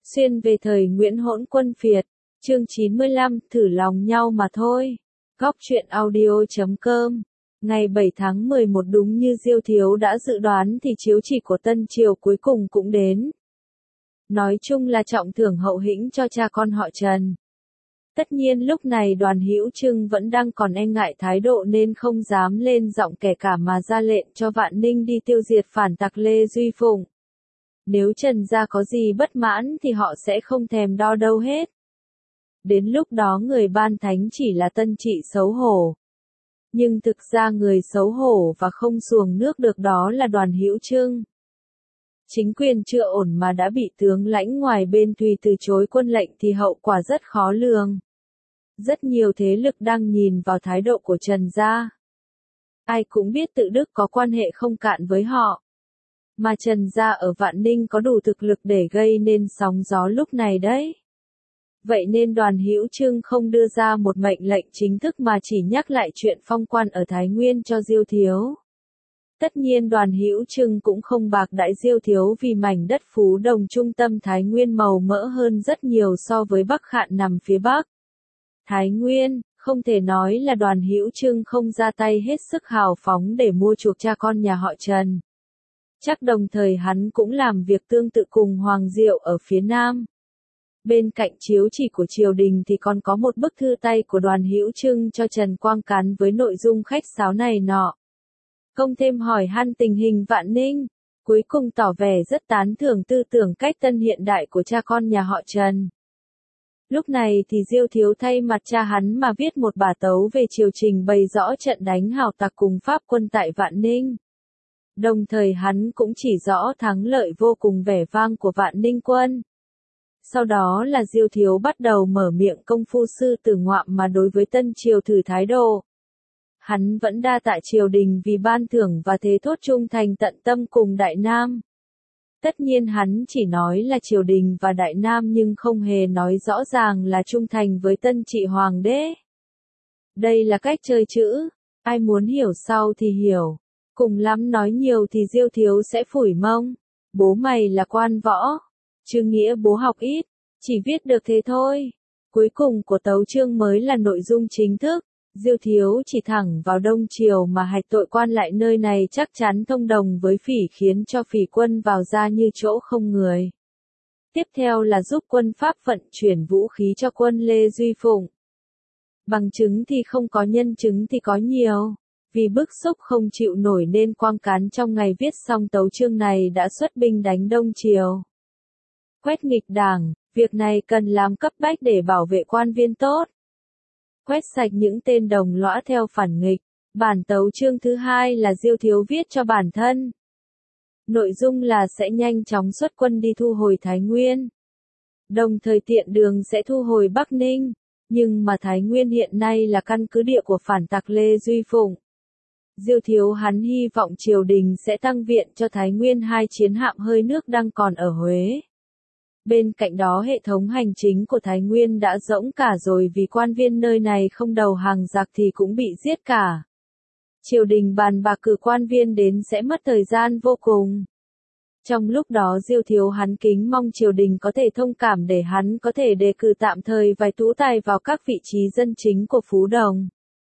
Xuyên về thời Nguyễn Hỗn Quân Phiệt, chương 95, thử lòng nhau mà thôi. Góc truyện audio.com. Ngày 7 tháng 11 đúng như Diêu Thiếu đã dự đoán thì chiếu chỉ của Tân Triều cuối cùng cũng đến. Nói chung là trọng thưởng hậu hĩnh cho cha con họ Trần. Tất nhiên lúc này Đoàn Hữu Trưng vẫn đang còn e ngại thái độ nên không dám lên giọng kể cả mà ra lệnh cho Vạn Ninh đi tiêu diệt phản tặc Lê Duy Phụng. Nếu Trần gia có gì bất mãn thì họ sẽ không thèm đo đâu hết. Đến lúc đó người ban thánh chỉ là Tân Trị xấu hổ. Nhưng thực ra người xấu hổ và không xuồng nước được đó là Đoàn Hữu Trưng. Chính quyền chưa ổn mà đã bị tướng lãnh ngoài bên Tùy từ chối quân lệnh thì hậu quả rất khó lường. Rất nhiều thế lực đang nhìn vào thái độ của Trần gia. Ai cũng biết tự Đức có quan hệ không cạn với họ. Mà Trần gia ở Vạn Ninh có đủ thực lực để gây nên sóng gió lúc này đấy. Vậy nên Đoàn Hữu Trưng không đưa ra một mệnh lệnh chính thức mà chỉ nhắc lại chuyện phong quan ở Thái Nguyên cho Diêu Thiếu. Tất nhiên Đoàn Hữu Trưng cũng không bạc đãi Diêu Thiếu vì mảnh đất Phú Đồng trung tâm Thái Nguyên màu mỡ hơn rất nhiều so với Bắc Khạn nằm phía Bắc. Thái Nguyên, không thể nói là Đoàn Hữu Trưng không ra tay hết sức hào phóng để mua chuộc cha con nhà họ Trần. Chắc đồng thời hắn cũng làm việc tương tự cùng Hoàng Diệu ở phía Nam. Bên cạnh chiếu chỉ của triều đình thì còn có một bức thư tay của Đoàn Hữu Trưng cho Trần Quang Cán với nội dung khách sáo này nọ. Công thêm hỏi han tình hình Vạn Ninh, cuối cùng tỏ vẻ rất tán thưởng tư tưởng cách tân hiện đại của cha con nhà họ Trần. Lúc này thì Diêu Thiếu thay mặt cha hắn mà viết một bả tấu về triều trình bày rõ trận đánh hào tặc cùng Pháp quân tại Vạn Ninh. Đồng thời hắn cũng chỉ rõ thắng lợi vô cùng vẻ vang của Vạn Ninh quân. Sau đó là Diêu Thiếu bắt đầu mở miệng công phu sư tử ngoạm mà đối với Tân Triều thử thái độ. Hắn vẫn đa tạ triều đình vì ban thưởng và thế thốt trung thành tận tâm cùng Đại Nam. Tất nhiên hắn chỉ nói là triều đình và Đại Nam nhưng không hề nói rõ ràng là trung thành với Tân Trị Hoàng đế. Đây là cách chơi chữ, ai muốn hiểu sau thì hiểu. Cùng lắm nói nhiều thì Diêu Thiếu sẽ phủi mông. Bố mày là quan võ. Chứ nghĩa bố học ít. Chỉ viết được thế thôi. Cuối cùng của tấu chương mới là nội dung chính thức. Diêu Thiếu chỉ thẳng vào Đông Triều mà hạch tội quan lại nơi này chắc chắn thông đồng với Phỉ khiến cho Phỉ quân vào ra như chỗ không người. Tiếp theo là giúp quân Pháp vận chuyển vũ khí cho quân Lê Duy Phụng. Bằng chứng thì không có, nhân chứng thì có nhiều. Vì bức xúc không chịu nổi nên Quang Cán trong ngày viết xong tấu chương này đã xuất binh đánh Đông Triều. Quét nghịch đảng, việc này cần làm cấp bách để bảo vệ quan viên tốt. Quét sạch những tên đồng lõa theo phản nghịch. Bản tấu chương thứ hai là Diêu Thiếu viết cho bản thân. Nội dung là sẽ nhanh chóng xuất quân đi thu hồi Thái Nguyên. Đồng thời tiện đường sẽ thu hồi Bắc Ninh. Nhưng mà Thái Nguyên hiện nay là căn cứ địa của phản tặc Lê Duy Phụng. Diêu Thiếu hắn hy vọng triều đình sẽ tăng viện cho Thái Nguyên 2 chiến hạm hơi nước đang còn ở Huế. Bên cạnh đó hệ thống hành chính của Thái Nguyên đã rỗng cả rồi vì quan viên nơi này không đầu hàng giặc thì cũng bị giết cả. Triều đình bàn bạc cử quan viên đến sẽ mất thời gian vô cùng. Trong lúc đó Diêu Thiếu hắn kính mong triều đình có thể thông cảm để hắn có thể đề cử tạm thời vài tú tài vào các vị trí dân chính của Phú Đồng.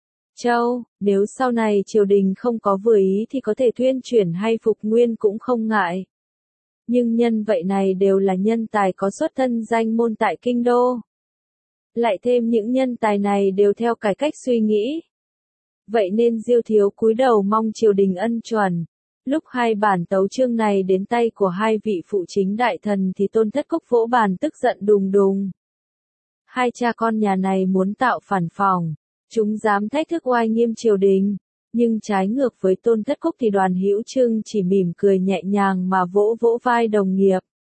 Châu, nếu sau này triều đình không có vừa ý thì có thể thuyên chuyển hay phục nguyên cũng không ngại. Nhưng nhân vậy này đều là nhân tài có xuất thân danh môn tại kinh đô. Lại thêm những nhân tài này đều theo cải cách suy nghĩ. Vậy nên Diêu Thiếu cúi đầu mong triều đình ân chuẩn. Lúc hai bản tấu chương này đến tay của hai vị phụ chính đại thần thì Tôn Thất Cốc vỗ bàn tức giận đùng đùng. Hai cha con nhà này muốn tạo phản phỏng. Chúng dám thách thức oai nghiêm triều đình, nhưng trái ngược với Tôn Thất Cốc thì Đoàn Hữu Trưng chỉ mỉm cười nhẹ nhàng mà vỗ vỗ vai đồng nghiệp.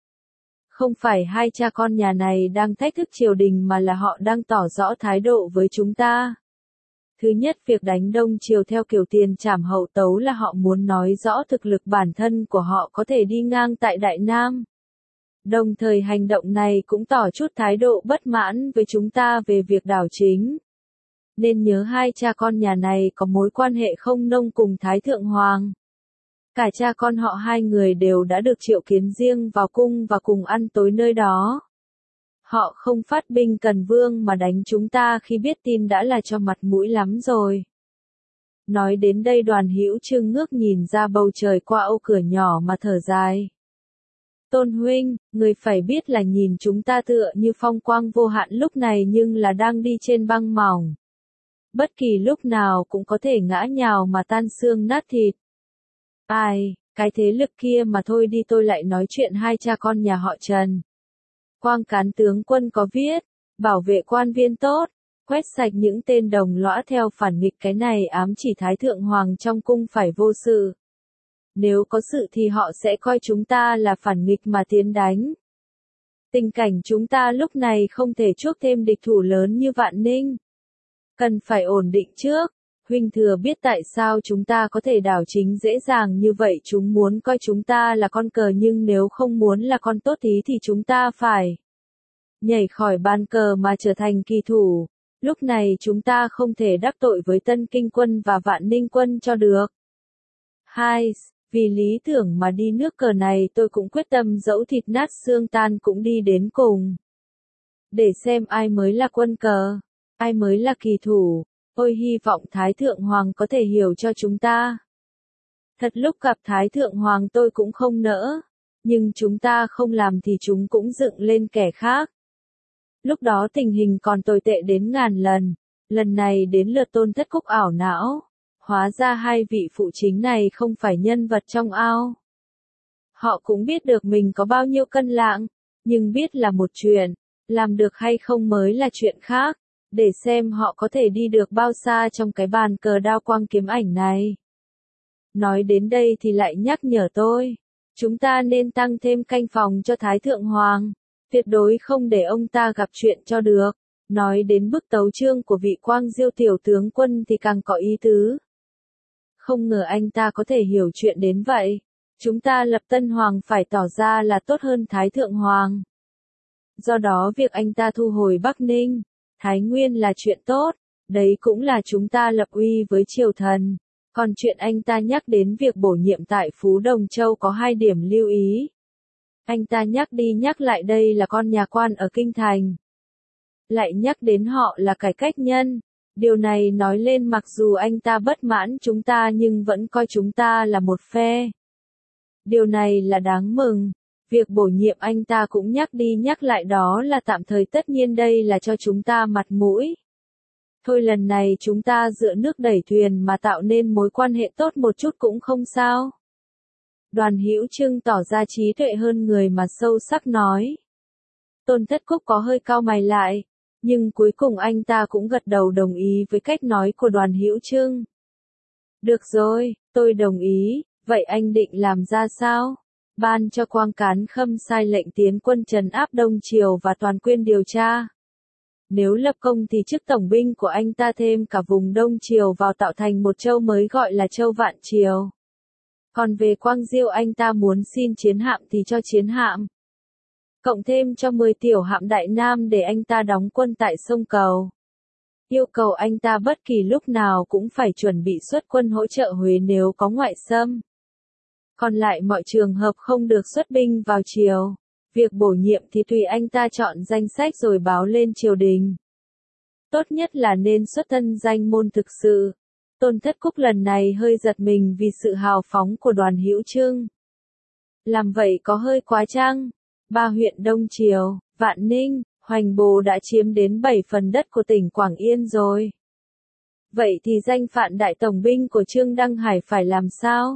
Không phải hai cha con nhà này đang thách thức triều đình mà là họ đang tỏ rõ thái độ với chúng ta. Thứ nhất, việc đánh Đông Triều theo kiểu tiền trảm hậu tấu là họ muốn nói rõ thực lực bản thân của họ có thể đi ngang tại Đại Nam. Đồng thời hành động này cũng tỏ chút thái độ bất mãn với chúng ta về việc đảo chính. Nên nhớ hai cha con nhà này có mối quan hệ không nông cùng Thái Thượng Hoàng. Cả cha con họ hai người đều đã được triệu kiến riêng vào cung và cùng ăn tối nơi đó. Họ không phát binh cần vương mà đánh chúng ta khi biết tin đã là cho mặt mũi lắm rồi. Nói đến đây Đoàn Hữu Trương ngước nhìn ra bầu trời qua ô cửa nhỏ mà thở dài. Tôn huynh, người phải biết là nhìn chúng ta tựa như phong quang vô hạn lúc này nhưng là đang đi trên băng mỏng. Bất kỳ lúc nào cũng có thể ngã nhào mà tan xương nát thịt. Ai, cái thế lực kia mà thôi đi, tôi lại nói chuyện hai cha con nhà họ Trần. Quang Cán tướng quân có viết, bảo vệ quan viên tốt, quét sạch những tên đồng lõa theo phản nghịch, cái này ám chỉ Thái Thượng Hoàng trong cung phải vô sự. Nếu có sự thì họ sẽ coi chúng ta là phản nghịch mà tiến đánh. Tình cảnh chúng ta lúc này không thể chuốc thêm địch thủ lớn như Vạn Ninh. Cần phải ổn định trước. Huynh thừa biết tại sao chúng ta có thể đảo chính dễ dàng như vậy, chúng muốn coi chúng ta là con cờ nhưng nếu không muốn là con tốt tí thì chúng ta phải nhảy khỏi bàn cờ mà trở thành kỳ thủ. Lúc này chúng ta không thể đắc tội với Tân Kinh quân và Vạn Ninh quân cho được. 2. Vì lý tưởng mà đi nước cờ này tôi cũng quyết tâm dẫu thịt nát xương tan cũng đi đến cùng. Để xem ai mới là quân cờ, ai mới là kỳ thủ. Tôi hy vọng Thái Thượng Hoàng có thể hiểu cho chúng ta. Thật lúc gặp Thái Thượng Hoàng tôi cũng không nỡ, nhưng chúng ta không làm thì chúng cũng dựng lên kẻ khác. Lúc đó tình hình còn tồi tệ đến ngàn lần này đến lượt Tôn Thất Cúc ảo não. Hóa ra hai vị phụ chính này không phải nhân vật trong ao. Họ cũng biết được mình có bao nhiêu cân lạng, nhưng biết là một chuyện, làm được hay không mới là chuyện khác. Để xem họ có thể đi được bao xa trong cái bàn cờ đao quang kiếm ảnh này. Nói đến đây thì lại nhắc nhở tôi, chúng ta nên tăng thêm canh phòng cho Thái Thượng Hoàng, tuyệt đối không để ông ta gặp chuyện cho được. Nói đến bức tấu chương của vị Quang Diêu tiểu tướng quân thì càng có ý tứ. Không ngờ anh ta có thể hiểu chuyện đến vậy. Chúng ta lập Tân Hoàng phải tỏ ra là tốt hơn Thái Thượng Hoàng. Do đó việc anh ta thu hồi Bắc Ninh, Thái Nguyên là chuyện tốt, đấy cũng là chúng ta lập uy với triều thần. Còn chuyện anh ta nhắc đến việc bổ nhiệm tại Phú Đồng Châu có 2 điểm lưu ý. Anh ta nhắc đi nhắc lại đây là con nhà quan ở Kinh Thành. Lại nhắc đến họ là cải cách nhân. Điều này nói lên mặc dù anh ta bất mãn chúng ta nhưng vẫn coi chúng ta là một phe. Điều này là đáng mừng. Việc bổ nhiệm anh ta cũng nhắc đi nhắc lại đó là tạm thời, tất nhiên đây là cho chúng ta mặt mũi. Thôi lần này chúng ta dựa nước đẩy thuyền mà tạo nên mối quan hệ tốt một chút cũng không sao. Đoàn Hữu Trương tỏ ra trí tuệ hơn người mà sâu sắc nói. Tôn Thất Cúc có hơi cau mày lại, nhưng cuối cùng anh ta cũng gật đầu đồng ý với cách nói của Đoàn Hữu Trương. Được rồi, tôi đồng ý, vậy anh định làm ra sao? Ban cho Quang Cán Khâm sai lệnh tiến quân trấn áp Đông Triều và toàn quyền điều tra. Nếu lập công thì chức tổng binh của anh ta thêm cả vùng Đông Triều vào tạo thành một châu mới gọi là châu Vạn Triều. Còn về Quang Diêu anh ta muốn xin chiến hạm thì cho chiến hạm. Cộng thêm cho 10 tiểu hạm Đại Nam để anh ta đóng quân tại sông Cầu. Yêu cầu anh ta bất kỳ lúc nào cũng phải chuẩn bị xuất quân hỗ trợ Huế nếu có ngoại xâm. Còn lại mọi trường hợp không được xuất binh vào triều. Việc bổ nhiệm thì tùy anh ta chọn danh sách rồi báo lên triều đình. Tốt nhất là nên xuất thân danh môn thực sự. Tôn Thất Cúc lần này hơi giật mình vì sự hào phóng của Đoàn Hữu Trương. Làm vậy có hơi quá chăng? 3 huyện Đông Triều, Vạn Ninh, Hoành Bồ đã chiếm đến 7 phần đất của tỉnh Quảng Yên rồi. Vậy thì danh phạn đại tổng binh của Trương Đăng Hải phải làm sao?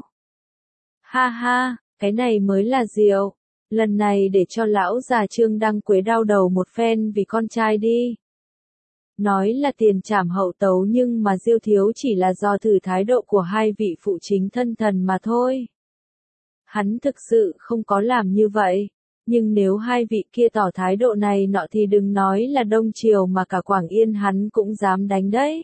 Ha ha, cái này mới là diệu. Lần này để cho lão già Trương Đăng Quế đau đầu một phen vì con trai đi. Nói là tiền trảm hậu tấu nhưng mà Diêu thiếu chỉ là do thử thái độ của hai vị phụ chính thân thần mà thôi. Hắn thực sự không có làm như vậy. Nhưng nếu hai vị kia tỏ thái độ này nọ thì đừng nói là Đông Triều mà cả Quảng Yên hắn cũng dám đánh đấy.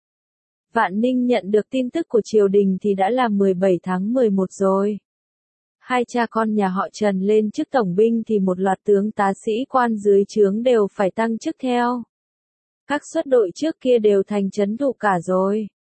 Vạn Ninh nhận được tin tức của triều đình thì đã là 17 tháng 11 rồi. Hai cha con nhà họ Trần lên chức tổng binh thì một loạt tướng tá sĩ quan dưới trướng đều phải tăng chức theo. Các suất đội trước kia đều thành trấn thủ cả rồi.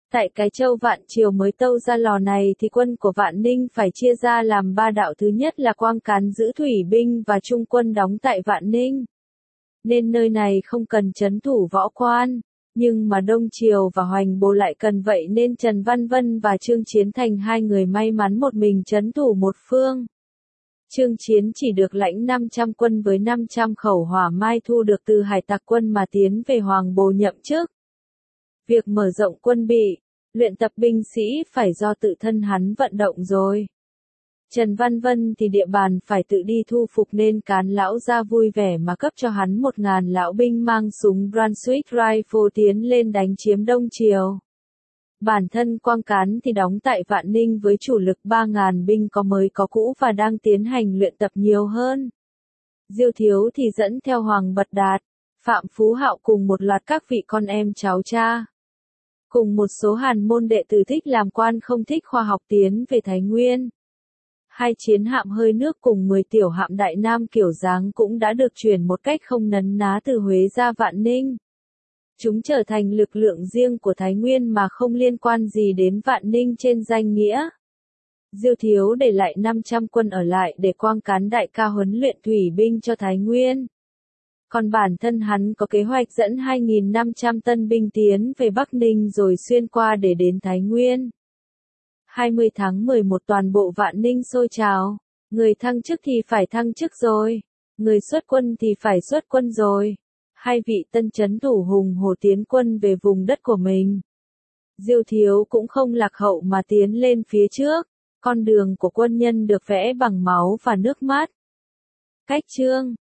Tại cái châu Vạn Triều mới tâu ra lò này thì quân của Vạn Ninh phải chia ra làm ba đạo, thứ nhất là Quang Cán giữ thủy binh và trung quân đóng tại Vạn Ninh. Nên nơi này không cần trấn thủ võ quan, nhưng mà Đông Triều và Hoành Bồ lại cần, vậy nên Trần Văn Vân và Trương Chiến thành hai người may mắn một mình trấn thủ một phương. Trương Chiến chỉ được lãnh 500 quân với 500 khẩu hỏa mai thu được từ hải tặc quân mà tiến về Hoàng Bồ nhậm chức. Việc mở rộng quân bị, luyện tập binh sĩ phải do tự thân hắn vận động rồi. Trần Văn Vân thì địa bàn phải tự đi thu phục nên Cán lão ra vui vẻ mà cấp cho hắn 1000 lão binh mang súng Brunswick Rifle tiến lên đánh chiếm Đông Triều. Bản thân Quang Cán thì đóng tại Vạn Ninh với chủ lực 3000 binh có mới có cũ và đang tiến hành luyện tập nhiều hơn. Diêu Thiếu thì dẫn theo Hoàng Bật Đạt, Phạm Phú Hạo cùng một loạt các vị con em cháu cha. Cùng một số hàn môn đệ tử thích làm quan không thích khoa học tiến về Thái Nguyên. 2 chiến hạm hơi nước cùng 10 tiểu hạm Đại Nam kiểu dáng cũng đã được chuyển một cách không nấn ná từ Huế ra Vạn Ninh. Chúng trở thành lực lượng riêng của Thái Nguyên mà không liên quan gì đến Vạn Ninh trên danh nghĩa. Diêu Thiếu để lại 500 quân ở lại để Quang Cán đại ca huấn luyện thủy binh cho Thái Nguyên. Còn bản thân hắn có kế hoạch dẫn 2.500 tân binh tiến về Bắc Ninh rồi xuyên qua để đến Thái Nguyên. 20 tháng 11 toàn bộ Vạn Ninh sôi trào. Người thăng chức thì phải thăng chức rồi. Người xuất quân thì phải xuất quân rồi. 2 vị tân trấn thủ hùng hổ tiến quân về vùng đất của mình. Diêu Thiếu cũng không lạc hậu mà tiến lên phía trước. Con đường của quân nhân được vẽ bằng máu và nước mắt. Cách chương